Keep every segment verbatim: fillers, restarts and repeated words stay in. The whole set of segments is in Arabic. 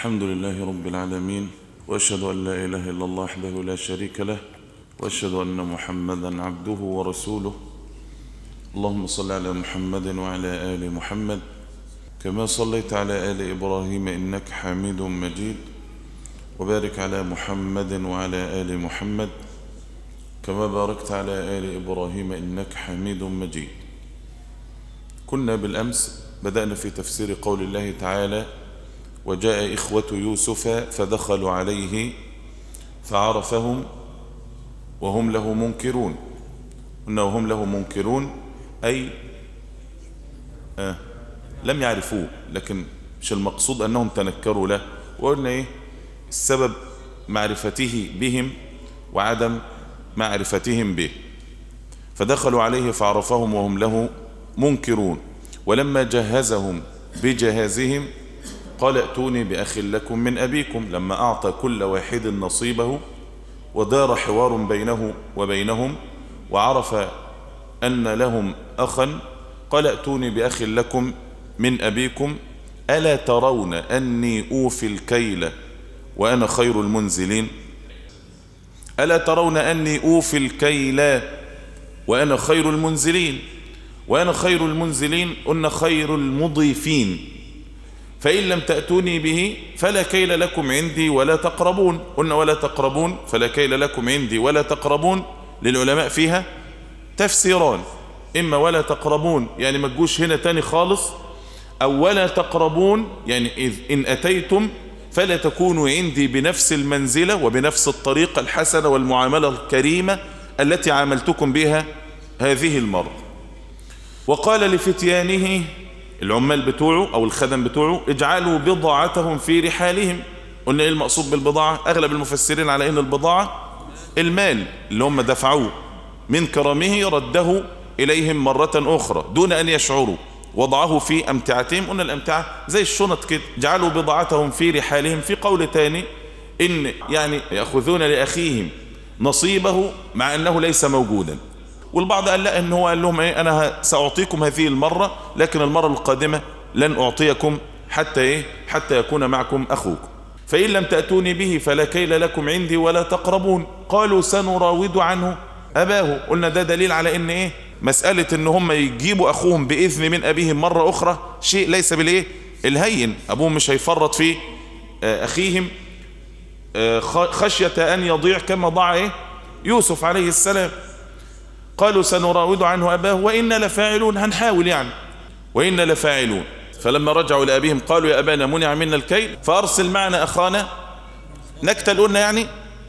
الحمد لله رب العالمين، وأشهد أن لا إله إلا الله وحده لا شريك له، وأشهد أن محمدا عبده ورسوله. اللهم صل على محمد وعلى آل محمد كما صليت على آل إبراهيم إنك حميد مجيد، وبارك على محمد وعلى آل محمد كما باركت على آل إبراهيم إنك حميد مجيد. كنا بالأمس بدأنا في تفسير قول الله تعالى: وجاء إخوة يوسف فدخلوا عليه فعرفهم وهم له منكرون. قلنا وهم له منكرون أي آه لم يعرفوه، لكن مش المقصود أنهم تنكروا له. وقلنا إيه السبب؟ معرفته بهم وعدم معرفتهم به. فدخلوا عليه فعرفهم وهم له منكرون. ولما جهزهم بجهازهم قال: ائتوني بأخ لكم من أبيكم. لما أعطى كل واحد نصيبه ودار حوار بينه وبينهم وعرف أن لهم أخا قال: ائتوني بأخ لكم من أبيكم ألا ترون أني أوفي الكيل وأنا خير المنزلين. ألا ترون أني أوفي الكيل وأنا خير المنزلين. وأنا خير المنزلين قلنا خير المضيفين. فإن لم تأتوني به فلا كيل لكم عندي ولا تقربون. قلنا ولا تقربون، فلا كيل لكم عندي ولا تقربون للعلماء فيها تفسيران: إما ولا تقربون يعني ما تجوش هنا تاني خالص، أو ولا تقربون يعني إذ إن أتيتم فلا تكونوا عندي بنفس المنزلة وبنفس الطريقة الحسنة والمعاملة الكريمة التي عاملتكم بها هذه المرة. وقال لفتيانه العمال بتوعه أو الخدم بتوعه: اجعلوا بضاعتهم في رحالهم. قلنا إيه المقصود بالبضاعة؟ أغلب المفسرين على إن البضاعة المال اللي هم دفعوه من كرمه رده إليهم مرة أخرى دون أن يشعروا، وضعه في أمتعتهم. قلنا الأمتعة زي الشنط كده. جعلوا بضاعتهم في رحالهم. في قول تاني إن يعني يأخذون لأخيهم نصيبه مع أنه ليس موجودا. والبعض قال لا، إن هو قال لهم إيه أنا سأعطيكم هذه المرة، لكن المرة القادمة لن أعطيكم حتى إيه حتى يكون معكم أخوكم. فإن لم تأتوني به فلا كيل لكم عندي ولا تقربون. قالوا سنراود عنه أباه. قلنا ده دليل على إن إيه مسألة إن هم يجيبوا أخوهم بإذن من أبيهم مرة أخرى شيء ليس بالإيه الهين. أبوهم مش هيفرط في أخيهم خشية أن يضيع كما ضاع إيه يوسف عليه السلام. قالوا سنراود عنه أباه وإنا لفاعلون. هنحاول يعني وإنا لفاعلون. فلما رجعوا لأبيهم قالوا: يا أبانا منع منا الكيل فأرسل معنا أخانا نكتل. قلنا يعني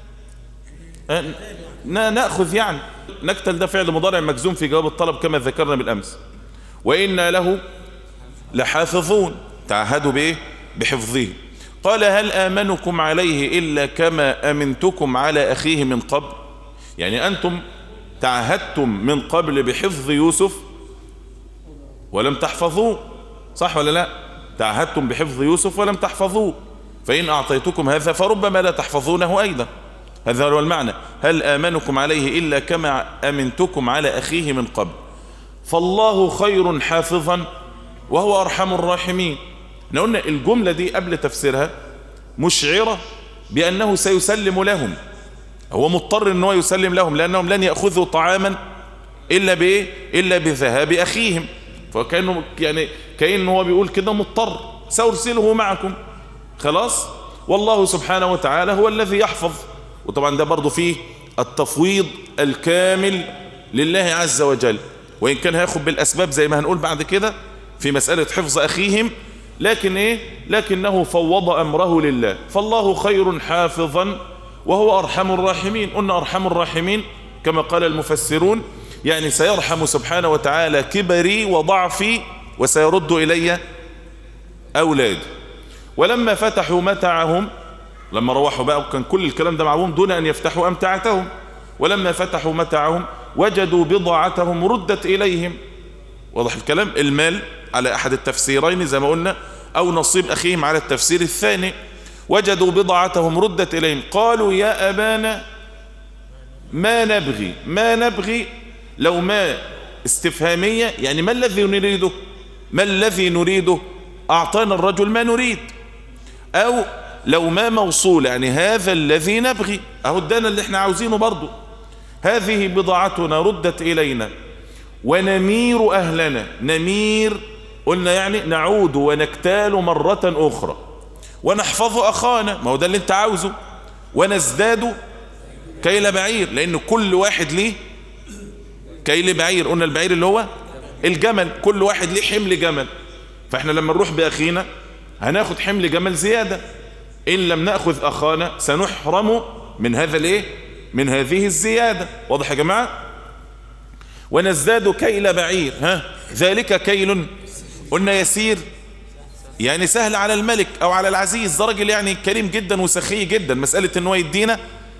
نأخذ يعني نكتل ده فعل مضارع مجزوم في جواب الطلب كما ذكرنا بالأمس. وإنا له لحافظون. تعهدوا بإيه بحفظه. قال: هل آمنكم عليه إلا كما أمنتكم على أخيه من قبل. يعني أنتم تعهدتم من قبل بحفظ يوسف ولم تحفظوه، صح ولا لا؟ تعهدتم بحفظ يوسف ولم تحفظوه، فإن أعطيتكم هذا فربما لا تحفظونه أيضا. هذا هو المعنى: هل آمنكم عليه إلا كما أمنتكم على أخيه من قبل فالله خير حافظا وهو أرحم الراحمين. احنا قلنا الجملة دي قبل تفسيرها مشعرة بأنه سيسلم لهم. هو مضطر أنه يسلم لهم لأنهم لن يأخذوا طعاما إلا بإيه إلا بذهاب أخيهم. فكأنه يعني كأنه هو بيقول كده مضطر سأرسله معكم خلاص. والله سبحانه وتعالى هو الذي يحفظ. وطبعا ده برضو فيه التفويض الكامل لله عز وجل، وإن كان هياخد بالأسباب زي ما هنقول بعد كده في مسألة حفظ أخيهم، لكن إيه لكنه فوض أمره لله. فالله خير حافظا وهو أرحم الراحمين. قلنا أرحم الراحمين كما قال المفسرون يعني سيرحم سبحانه وتعالى كبري وضعفي وسيرد إلي أولادي. ولما فتحوا متاعهم، لما روحوا بقى كان كل الكلام ده معهم دون أن يفتحوا أمتعتهم. ولما فتحوا متاعهم وجدوا بضاعتهم ردت إليهم. واضح الكلام؟ المال على أحد التفسيرين زي ما قلنا، أو نصيب أخيهم على التفسير الثاني. وجدوا بضاعتهم ردت إليهم قالوا: يا أبانا ما نبغي. ما نبغي لو ما استفهامية يعني ما الذي نريده ما الذي نريده أعطانا الرجل ما نريد. أو لو ما موصول يعني هذا الذي نبغي، اهو ادانا اللي احنا عاوزينه برضو. هذه بضاعتنا ردت الينا ونمير اهلنا. نمير قلنا يعني نعود ونكتال مرة اخرى، ونحفظ اخانا، ما هو ده اللي انت عاوزه. ونزداد كيل بعير، لان كل واحد ليه كيل بعير. قلنا البعير اللي هو الجمل، كل واحد ليه حمل جمل، فاحنا لما نروح باخينا هناخد حمل جمل زيادة. ان لم نأخذ اخانا سنحرم من هذا الايه، من هذه الزيادة. واضح يا جماعة؟ ونزداد كيل بعير. ها ذلك كيل قلنا يسير، يعني سهل على الملك او على العزيز. ده راجل يعني كريم جدا وسخي جدا، مسألة ان هو يدينا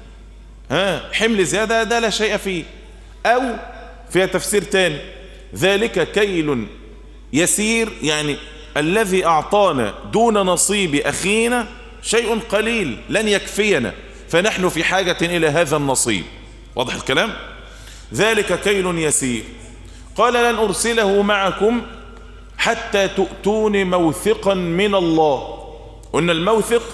ها حمل زيادة ده لا شيء فيه. او فيها تفسير تاني، ذلك كيل يسير يعني الذي اعطانا دون نصيب اخينا شيء قليل لن يكفينا، فنحن في حاجة الى هذا النصيب. واضح الكلام؟ ذلك كيل يسير. قال لن ارسله معكم حتى تؤتون موثقا من الله. قلنا الموثق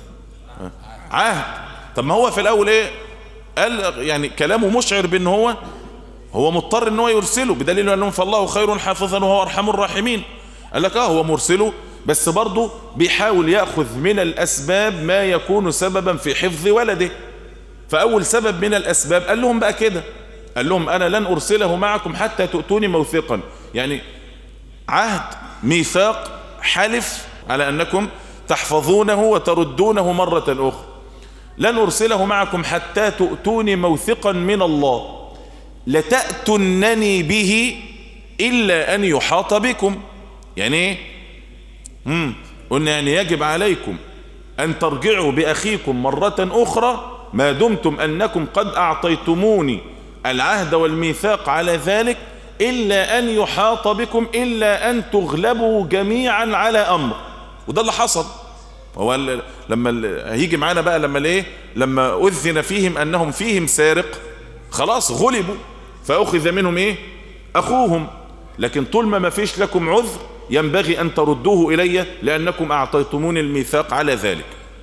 عهد. طب ما هو في الاول ايه قال؟ يعني كلامه مشعر بان هو هو مضطر ان هو يرسله، بدليل انهم فالله خير حافظا وهو ارحم الراحمين. قال لك اه هو مرسله، بس برضه بيحاول ياخذ من الاسباب ما يكون سببا في حفظ ولده. فاول سبب من الاسباب قال لهم بقى كده، قال لهم انا لن ارسله معكم حتى تؤتوني موثقا، يعني عهد ميثاق حلف على انكم تحفظونه وتردونه مرة اخرى. لن ارسله معكم حتى تؤتوني موثقا من الله لتأتنني به إلا أن يحاط بكم. يعني ايه؟ امم قلنا يعني يجب عليكم أن ترجعوا بأخيكم مرة أخرى ما دمتم أنكم قد أعطيتموني العهد والميثاق على ذلك، إلا أن يحاط بكم، إلا أن تغلبوا جميعا على أمر. وده اللي حصل. هو لما هيجي معانا بقى لما ليه لما أذن فيهم أنهم فيهم سارق، خلاص غلبوا فأخذ منهم ايه أخوهم. لكن طول ما ما فيش لكم عذر ينبغي أن تردوه إلي لأنكم أعطيتموني الميثاق على ذلك.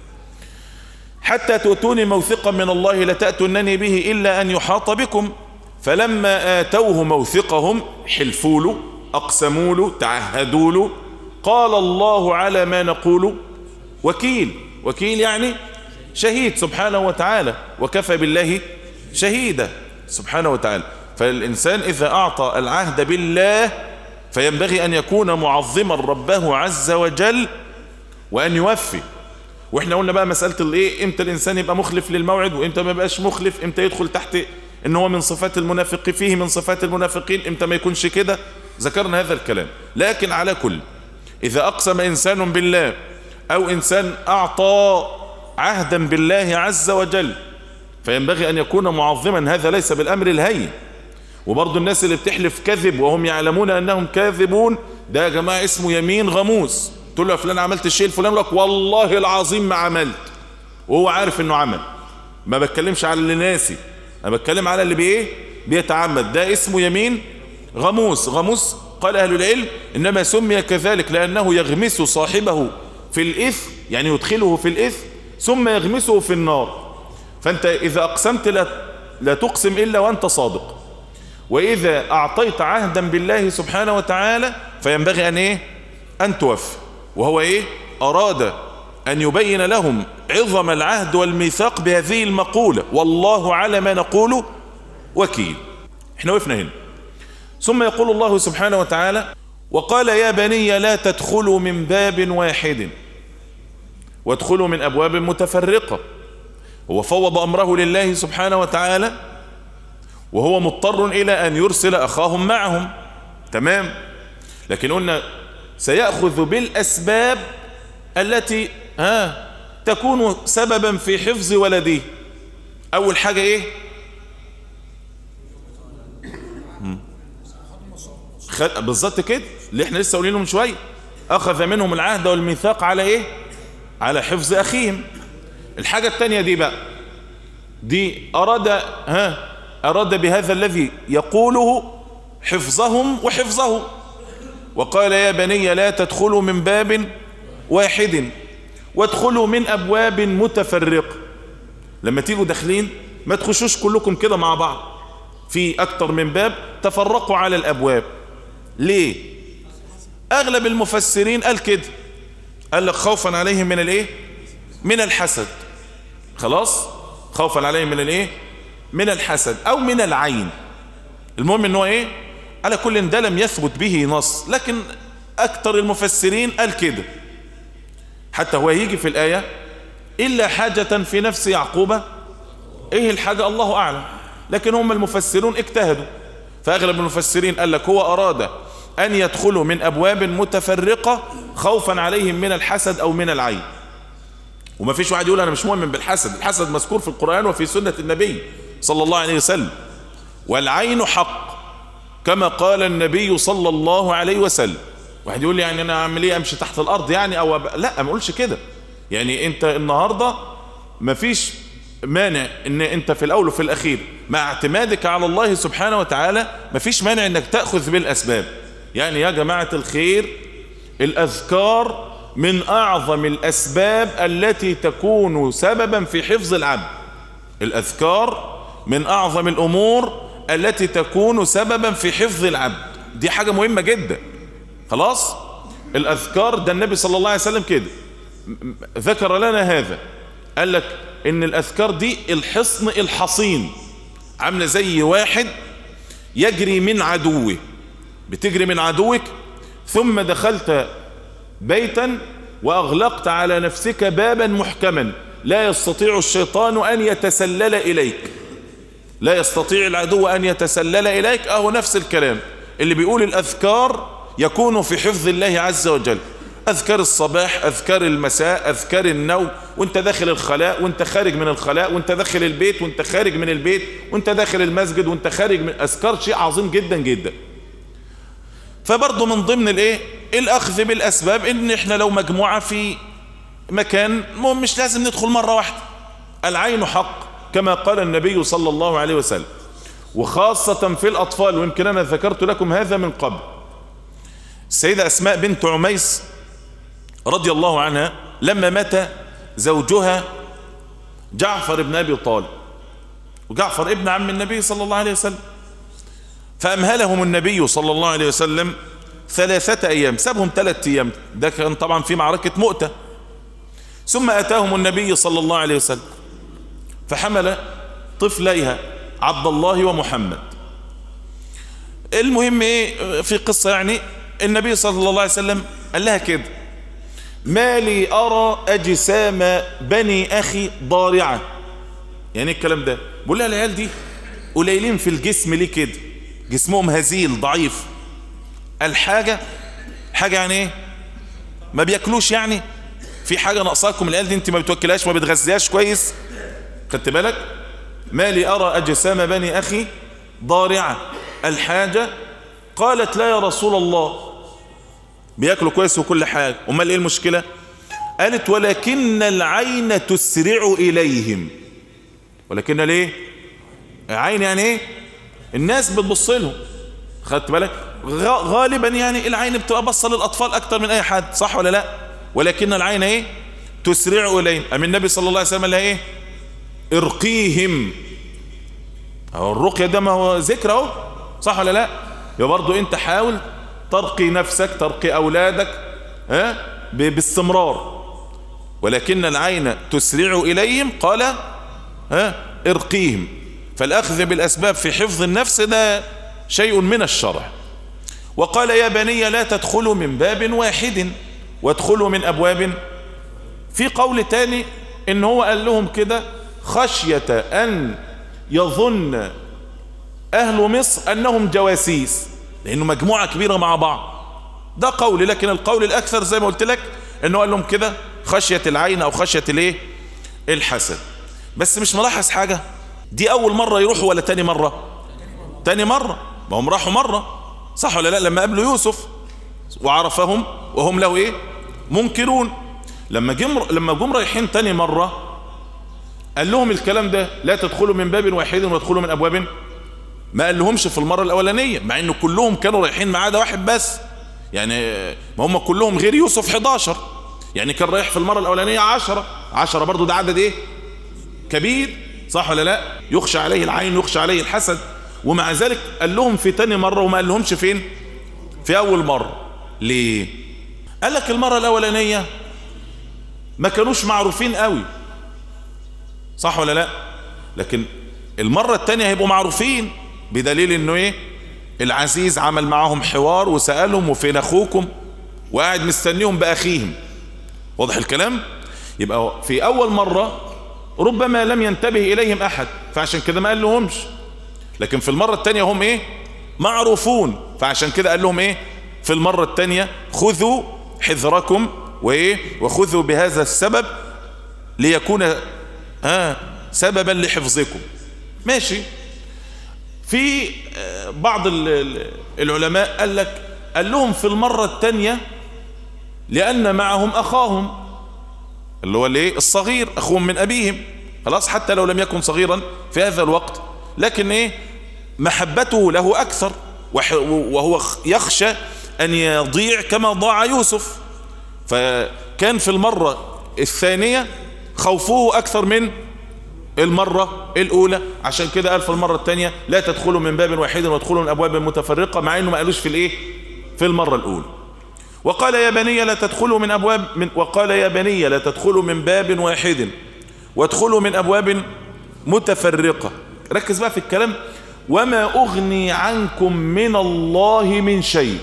حتى تؤتوني موثقا من الله لتأتونني به إلا أن يحاط بكم. فلما آتوه موثقهم حلفوا له، أقسموا له، تعهدوا له، قال الله على ما نقول وكيل. وكيل يعني شهيد سبحانه وتعالى، وكفى بالله شهيدا سبحانه وتعالى. فالإنسان إذا أعطى العهد بالله فينبغي أن يكون معظما ربه عز وجل وأن يوفي. وإحنا قلنا بقى مسألة الإيه، إمتى الإنسان يبقى مخلف للموعد وإمتى ما يبقاش مخلف، إمتى يدخل تحت إن هو من صفات المنافق، فيه من صفات المنافقين، إمتى ما يكونش كده. ذكرنا هذا الكلام. لكن على كل، إذا أقسم إنسان بالله أو إنسان أعطى عهدا بالله عز وجل فينبغي أن يكون معظما. هذا ليس بالأمر الهين. وبرضو الناس اللي بتحلف كذب وهم يعلمون أنهم كاذبون، ده يا جماعة اسمه يمين غموس. تقول له يا فلان عملت الشيء الفلان، لك والله العظيم ما عملت، وهو عارف انه عمل. ما بتكلمش على اللي ناسي، انا بتكلم على اللي بايه بيتعمد. ده اسمه يمين غموس. غموس قال أهل العلم إنما سمي كذلك لأنه يغمس صاحبه في الإثم، يعني يدخله في الإثم ثم يغمسه في النار. فأنت إذا أقسمت لا, لا تقسم إلا وأنت صادق. وإذا أعطيت عهدا بالله سبحانه وتعالى فينبغي أن إيه أن توفي. وهو إيه أراد أن يبين لهم عظم العهد والميثاق بهذه المقولة، والله على ما نقول وكيل. احنا وقفنا هنا. ثم يقول الله سبحانه وتعالى وقال يا بني لا تدخلوا من باب واحد وادخلوا من أبواب متفرقة. هو فوض أمره لله سبحانه وتعالى وهو مضطر إلى أن يرسل أخاهم معهم، تمام. لكن قلنا سيأخذ بالأسباب التي ها تكون سببا في حفظ ولده. أول حاجة إيه بالظبط كده اللي احنا لسه قولينه من شوية، أخذ منهم العهد والميثاق على إيه على حفظ أخيهم. الحاجة التانية دي بقى دي أراد ها أراد بهذا الذي يقوله حفظهم وحفظه. وقال يا بني لا تدخلوا من باب واحد وادخلوا من أبواب متفرقة. لما تيجوا داخلين ما تخشوش كلكم كده مع بعض، في أكتر من باب، تفرقوا على الأبواب. ليه؟ أغلب المفسرين قال كده، قال لك خوفا عليهم من الايه؟ من الحسد. خلاص، خوفا عليهم من الايه؟ من الحسد او من العين. المهم انه ايه؟ على كل ده لم يثبت به نص، لكن اكتر المفسرين قال كده. حتى هو يجي في الآية إلا حاجة في نفس يعقوب، ايه الحاجة الله اعلم، لكن هم المفسرون اجتهدوا، فاغلب المفسرين قال لك هو اراد ان يدخلوا من ابواب متفرقة خوفا عليهم من الحسد او من العين. وما فيش واحد يقول انا مش مؤمن بالحسد، الحسد مذكور في القرآن وفي سنة النبي صلى الله عليه وسلم. والعين حق كما قال النبي صلى الله عليه وسلم. واحد يقول لي يعني انا اعمل ايه، امشي تحت الارض يعني او أب... لا، ما اقولش كده. يعني انت النهاردة ما فيش مانع ان انت في الاول وفي الاخير مع اعتمادك على الله سبحانه وتعالى ما فيش مانع انك تأخذ بالاسباب. يعني يا جماعة الخير، الاذكار من اعظم الاسباب التي تكون سببا في حفظ العبد. الاذكار من اعظم الامور التي تكون سببا في حفظ العبد، دي حاجة مهمة جدا. خلاص، الاذكار ده النبي صلى الله عليه وسلم كده ذكر لنا هذا، قال لك ان الاذكار دي الحصن الحصين، عامله زي واحد يجري من عدوه، بتجري من عدوك ثم دخلت بيتا واغلقت على نفسك بابا محكما لا يستطيع الشيطان ان يتسلل اليك، لا يستطيع العدو ان يتسلل اليك. اهو نفس الكلام اللي بيقول الاذكار يكون في حفظ الله عز وجل. اذكار الصباح، اذكار المساء، اذكار النوم، وانت داخل الخلاء وانت خارج من الخلاء، وانت داخل البيت وانت خارج من البيت، وانت داخل المسجد وانت خارج من اذكار، شيء عظيم جدا جدا. فبرضه من ضمن الايه الاخذ بالاسباب، ان احنا لو مجموعة في مكان مش لازم ندخل مرة واحدة. العين حق كما قال النبي صلى الله عليه وسلم، وخاصة في الاطفال، ويمكن انا ذكرت لكم هذا من قبل. السيدة اسماء بنت عميس رضي الله عنها لما مات زوجها جعفر بن ابي طالب، وجعفر ابن عم النبي صلى الله عليه وسلم، فامهلهم النبي صلى الله عليه وسلم ثلاثة ايام، سابهم ثلاثة ايام، ده كان طبعا في معركة مؤتة. ثم اتاهم النبي صلى الله عليه وسلم فحمل طفليها عبد الله ومحمد. المهم ايه في قصة، يعني النبي صلى الله عليه وسلم قال لها كده: ما لي ارى اجسام بني اخي ضارعة. يعني الكلام ده بقول لها العيال دي قليلين في الجسم ليه كده، جسمهم هزيل ضعيف. الحاجة حاجة يعني ايه، ما بياكلوش، يعني في حاجة ناقصاكم، العيال دي انت ما بتوكلهاش ما بتغذيهاش كويس، خدت بالك؟ ما لي ارى اجسام بني اخي ضارعة. الحاجة قالت لا يا رسول الله، بياكلوا كويس وكل حاجة، امال ايه المشكلة؟ قالت ولكن العين تسرع اليهم. ولكن ليه عين يعني ايه؟ الناس بتبص لهم، خدت بالك؟ غالبا يعني العين بتبقى بصة للاطفال اكتر من اي حد، صح ولا لا؟ ولكن العين ايه؟ تسرع اليهم. ام النبي صلى الله عليه وسلم لها ايه؟ ارقيهم. اهو الرقية ده ما هو ذكر اهو، صح ولا لا؟ يا برضو انت حاول ترقي نفسك، ترقي اولادك ها باستمرار. ولكن العين تسرع اليهم، قال ها ارقيهم. فالاخذ بالاسباب في حفظ النفس ده شيء من الشرع. وقال يا بني لا تدخلوا من باب واحد وادخلوا من ابواب. في قول تاني ان هو قال لهم كده خشية ان يظن اهل مصر انهم جواسيس، لانه مجموعة كبيرة مع بعض، ده قول. لكن القول الاكثر زي ما قلت لك انه قال لهم كده خشية العين او خشية الايه الحسد. بس مش ملاحظ حاجة؟ دي اول مرة يروحوا ولا تاني مرة؟ تاني مرة. ما هم راحوا مرة، صح ولا لا؟ لما قابلوا يوسف وعرفهم وهم له ايه منكرون. لما جم لما جم رايحين تاني مرة قال لهم الكلام ده لا تدخلوا من باب واحد وادخلوا من ابواب. ما قال لهمش في المرة الاولانية، مع انه كلهم كانوا رايحين ما عدا واحد بس، يعني ما هم كلهم غير يوسف حداشر، يعني كان رايح في المرة الأولانية عشرة عشرة برضو ده عدد ايه كبير، صح ولا لا؟ يخشى عليه العين يخشى عليه الحسد. ومع ذلك قال لهم في تاني مرة وما قال لهمش فين في أول مرة. ليه؟ قال لك المرة الأولانية ما كانوش معروفين قوي، صح ولا لا؟ لكن المرة التانية هيبقوا معروفين، بدليل انه ايه العزيز عمل معهم حوار وسألهم وفين اخوكم، وقاعد مستنيهم باخيهم. واضح الكلام؟ يبقى في اول مرة ربما لم ينتبه اليهم احد فعشان كده ما قال لهمش، لكن في المرة التانية هم ايه معروفون، فعشان كده قال لهم ايه في المرة التانية خذوا حذركم وايه وخذوا بهذا السبب ليكون آه سببا لحفظكم. ماشي. في بعض العلماء قال لك قال لهم في المرة التانية لأن معهم أخاهم اللي هو الايه الصغير، أخوهم من أبيهم، خلاص حتى لو لم يكن صغيرا في هذا الوقت، لكن ايه محبته له أكثر، وهو يخشى أن يضيع كما ضاع يوسف، فكان في المرة الثانية خوفه أكثر من المرة الأولى. عشان كده قال في المرة الثانية لا تدخلوا من باب واحد وادخلوا من أبواب متفرقة، مع إنه ما قالوش في الإيه في المرة الأولى. وقال يا بني لا تدخلوا من أبواب من وقال يا بني لا تدخلوا من باب واحد وادخلوا من أبواب متفرقة. ركز بقى في الكلام. وما أغني عنكم من الله من شيء.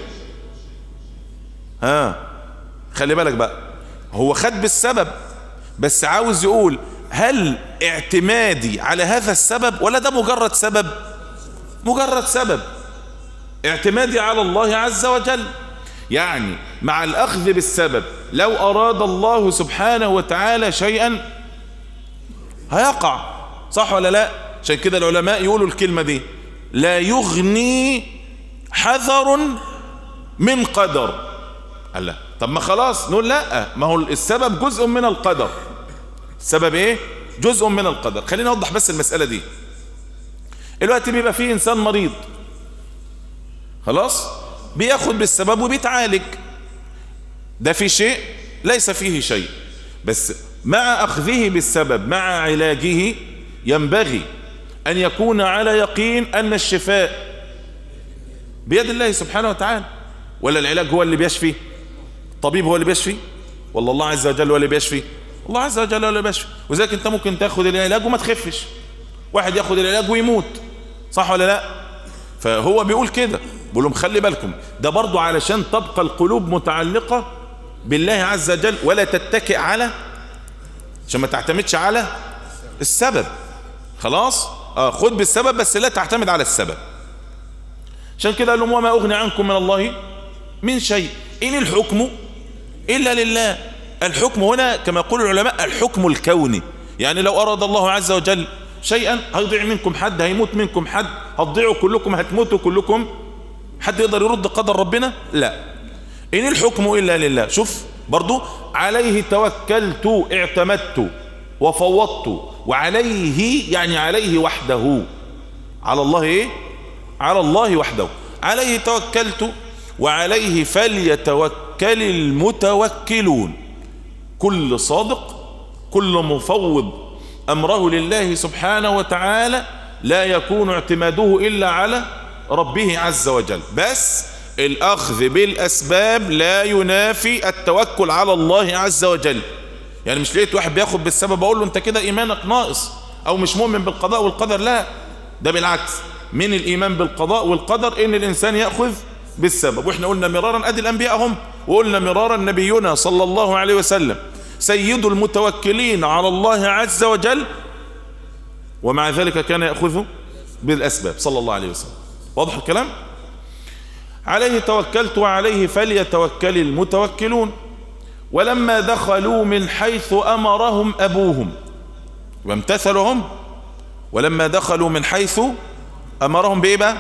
ها خلي بالك بقى، هو خد بالسبب بس عاوز يقول هل اعتمادي على هذا السبب ولا ده مجرد سبب؟ مجرد سبب. اعتمادي على الله عز وجل، يعني مع الأخذ بالسبب لو أراد الله سبحانه وتعالى شيئا هيقع، صح ولا لا؟ عشان كده العلماء يقولوا الكلمة دي لا يغني حذر من قدر. قال لا طب ما خلاص نقول لا، ما هو السبب جزء من القدر. السبب ايه؟ جزء من القدر. خلينا نوضح بس المسألة دي. الوقت بيبقى فيه انسان مريض خلاص بياخد بالسبب وبيتعالج، ده في شيء ليس فيه شيء، بس مع اخذه بالسبب مع علاجه ينبغي ان يكون على يقين ان الشفاء بيد الله سبحانه وتعالى. ولا العلاج هو اللي بيشفي؟ الطبيب هو اللي بيشفي؟ والله الله عز وجل هو اللي بيشفي؟ الله عز وجل هو اللي بيشفي. وذلك انت ممكن تاخد العلاج وما تخفش، واحد ياخد العلاج ويموت، صح ولا لا؟ فهو بيقول كده، بيقول لهم خلي بالكم، ده برضو علشان تبقى القلوب متعلقة بالله عز وجل ولا تتكئ على، عشان ما تعتمدش على السبب. خلاص آه خد بالسبب بس لا تعتمد على السبب. عشان كده قال لهم وما أغني عنكم من الله من شيء إن الحكم إلا لله. الحكم هنا كما يقول العلماء الحكم الكوني، يعني لو أراد الله عز وجل شيئا هيضيع منكم حد، هيموت منكم حد، هتضيعوا كلكم، هتموتوا كلكم، حد يقدر يرد قدر ربنا؟ لا. إن الحكم إلا لله. شوف برضو عليه توكلت، اعتمدت وفوضت، وعليه يعني عليه وحده. على الله ايه؟ على الله وحده. عليه توكلت وعليه فليتوكل المتوكلون. كل صادق كل مفوض أمره لله سبحانه وتعالى لا يكون اعتماده إلا على ربه عز وجل، بس الأخذ بالأسباب لا ينافي التوكل على الله عز وجل. يعني مش لقيت واحد بياخد بالسبب أقول له أنت كده إيمانك ناقص أو مش مؤمن بالقضاء والقدر، لا، ده بالعكس. من الإيمان بالقضاء والقدر إن الإنسان يأخذ بالسبب. وإحنا قلنا مرارا أدي الأنبياء هم، وقلنا مرارا نبينا صلى الله عليه وسلم سيد المتوكلين على الله عز وجل، ومع ذلك كان يأخذ بالأسباب صلى الله عليه وسلم. واضح الكلام؟ عليه توكلت وعليه فليتوكل المتوكلون. ولما دخلوا من حيث أمرهم أبوهم، وامتثلوا هم. ولما دخلوا من حيث أمرهم بإيه بقى؟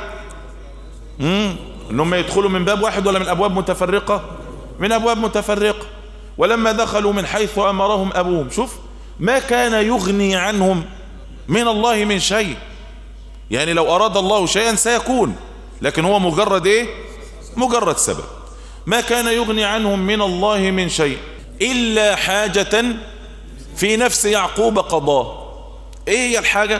مم. إنهم يدخلوا من باب واحد ولا من أبواب متفرقة؟ من أبواب متفرقة. ولما دخلوا من حيث أمرهم أبوهم، شوف ما كان يغني عنهم من الله من شيء. يعني لو أراد الله شيئا سيكون، لكن هو مجرد إيه؟ مجرد سبب. ما كان يغني عنهم من الله من شيء إلا حاجة في نفس يعقوب قضاه. ايه هي الحاجة؟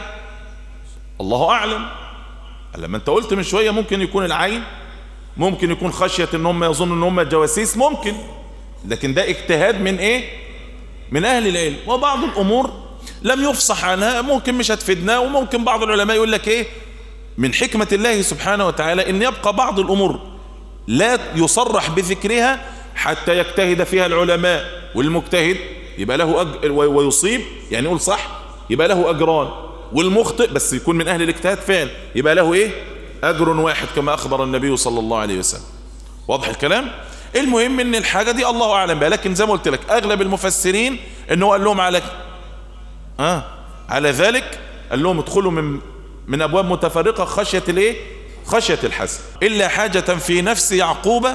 الله أعلم. لما انت قلت من شوية ممكن يكون العين، ممكن يكون خشية ان هم يظنوا ان هم جواسيس، ممكن، لكن ده اجتهاد من ايه؟ من اهل العلم. وبعض الامور لم يفصح عنها، ممكن مش هتفيدنا، وممكن بعض العلماء يقول لك ايه من حكمة الله سبحانه وتعالى ان يبقى بعض الامور لا يصرح بذكرها حتى يجتهد فيها العلماء، والمجتهد يبقى له أجر ويصيب، يعني يقول صح يبقى له اجران، والمخطئ بس يكون من اهل الاجتهاد فعلا يبقى له ايه؟ اجر واحد كما اخبر النبي صلى الله عليه وسلم. واضح الكلام؟ المهم ان الحاجة دي الله اعلم بها، لكن زي ما قلت لك اغلب المفسرين انه قال لهم على اه على ذلك قال لهم ادخلوا من من ابواب متفرقة خشية الايه؟ خشية الحسن. الا حاجة في نفس يعقوب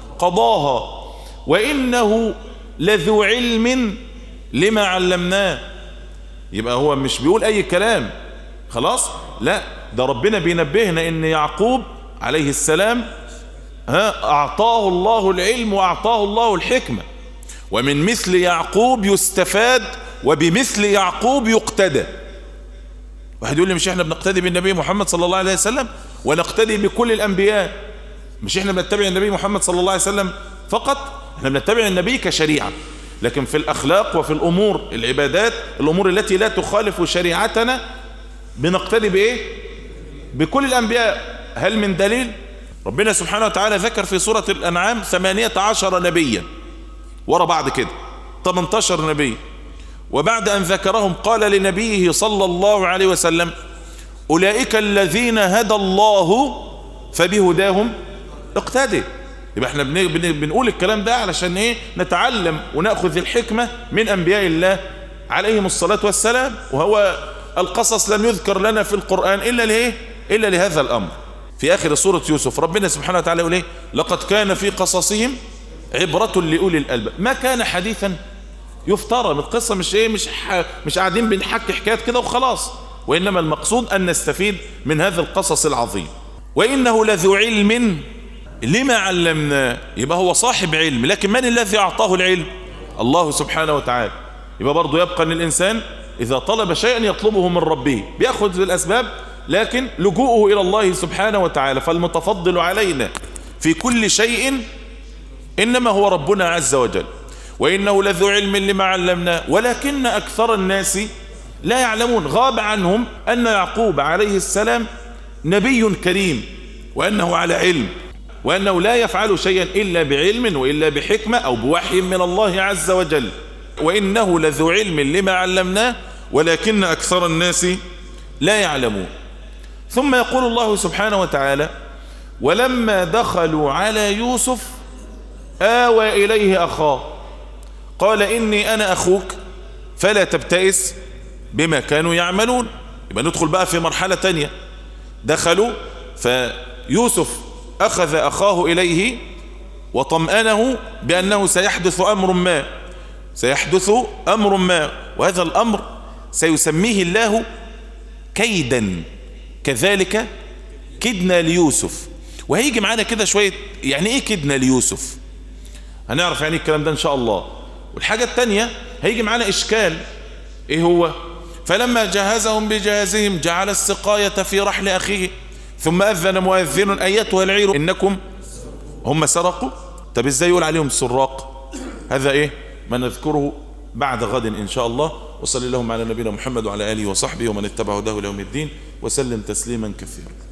قضاها وانه لذو علم لما علمناه. يبقى هو مش بيقول اي كلام خلاص، لا، ده ربنا بينبهنا ان يعقوب عليه السلام ها اعطاه الله العلم واعطاه الله الحكمة، ومن مثل يعقوب يستفاد وبمثل يعقوب يقتدى. واحد يقول لي مش احنا بنقتدي بالنبي محمد صلى الله عليه وسلم ونقتدي بكل الانبياء؟ مش احنا بنتبع النبي محمد صلى الله عليه وسلم فقط، احنا بنتبع النبي كشريعة، لكن في الاخلاق وفي الامور العبادات الامور التي لا تخالف شريعتنا بنقتدي بايه؟ بكل الانبياء. هل من دليل؟ ربنا سبحانه وتعالى ذكر في سورة الانعام ثمانية عشر نبيا ورا بعض كده، ثمانية عشر نبي، وبعد ان ذكرهم قال لنبيه صلى الله عليه وسلم اولئك الذين هدى الله فبهداهم اقتدي. يبقى احنا بنقول الكلام ده علشان ايه؟ نتعلم ونأخذ الحكمة من انبياء الله عليهم الصلاة والسلام. وهو القصص لم يذكر لنا في القرآن الا ليه؟ الا لهذا الامر. في اخر سورة يوسف ربنا سبحانه وتعالى يقول ايه؟ لقد كان في قصصهم عبرة لأولي الألباب. ما كان حديثا يفترى، من القصة مش ايه مش ح... مش قاعدين بنحكي حكايات كده وخلاص، وانما المقصود ان نستفيد من هذا القصص العظيم. وانه لذو علم لما علمناه. يبقى هو صاحب علم، لكن من الذي اعطاه العلم؟ الله سبحانه وتعالى. يبقى برضه يبقى ان الانسان اذا طلب شيئا يطلبه من ربه بياخذ بالاسباب، لكن لجوءه الى الله سبحانه وتعالى. فالمتفضل علينا في كل شيء انما هو ربنا عز وجل. وانه لذو علم لما علمناه ولكن اكثر الناس لا يعلمون. غاب عنهم ان يعقوب عليه السلام نبي كريم، وانه على علم، وانه لا يفعل شيئا الا بعلم والا بحكمة او بوحي من الله عز وجل. وانه لذو علم لما علمناه ولكن اكثر الناس لا يعلمون. ثم يقول الله سبحانه وتعالى ولما دخلوا على يوسف آوى إليه أخاه قال إني أنا أخوك فلا تبتئس بما كانوا يعملون. يبقى ندخل بقى في مرحلة تانية. دخلوا فيوسف أخذ أخاه إليه وطمأنه بأنه سيحدث أمر ما سيحدث أمر ما وهذا الأمر سيسميه الله كيدا. كذلك كدنا ليوسف. وهيجي معانا كده شوية يعني ايه كدنا ليوسف، هنعرف يعني الكلام ده ان شاء الله. والحاجة التانية هيجي معانا اشكال ايه هو؟ فلما جهزهم بجهازهم جعل السقاية في رحل اخيه ثم اذن مؤذن ايتها العير انكم هم سرقوا. طب ازاي يقول عليهم سراق؟ هذا ايه ما نذكره بعد غد ان شاء الله. وصلى اللهم على نبينا محمد وعلى اله وصحبه ومن اتبع هداه ليوم الدين وسلم تسليما كثيرا.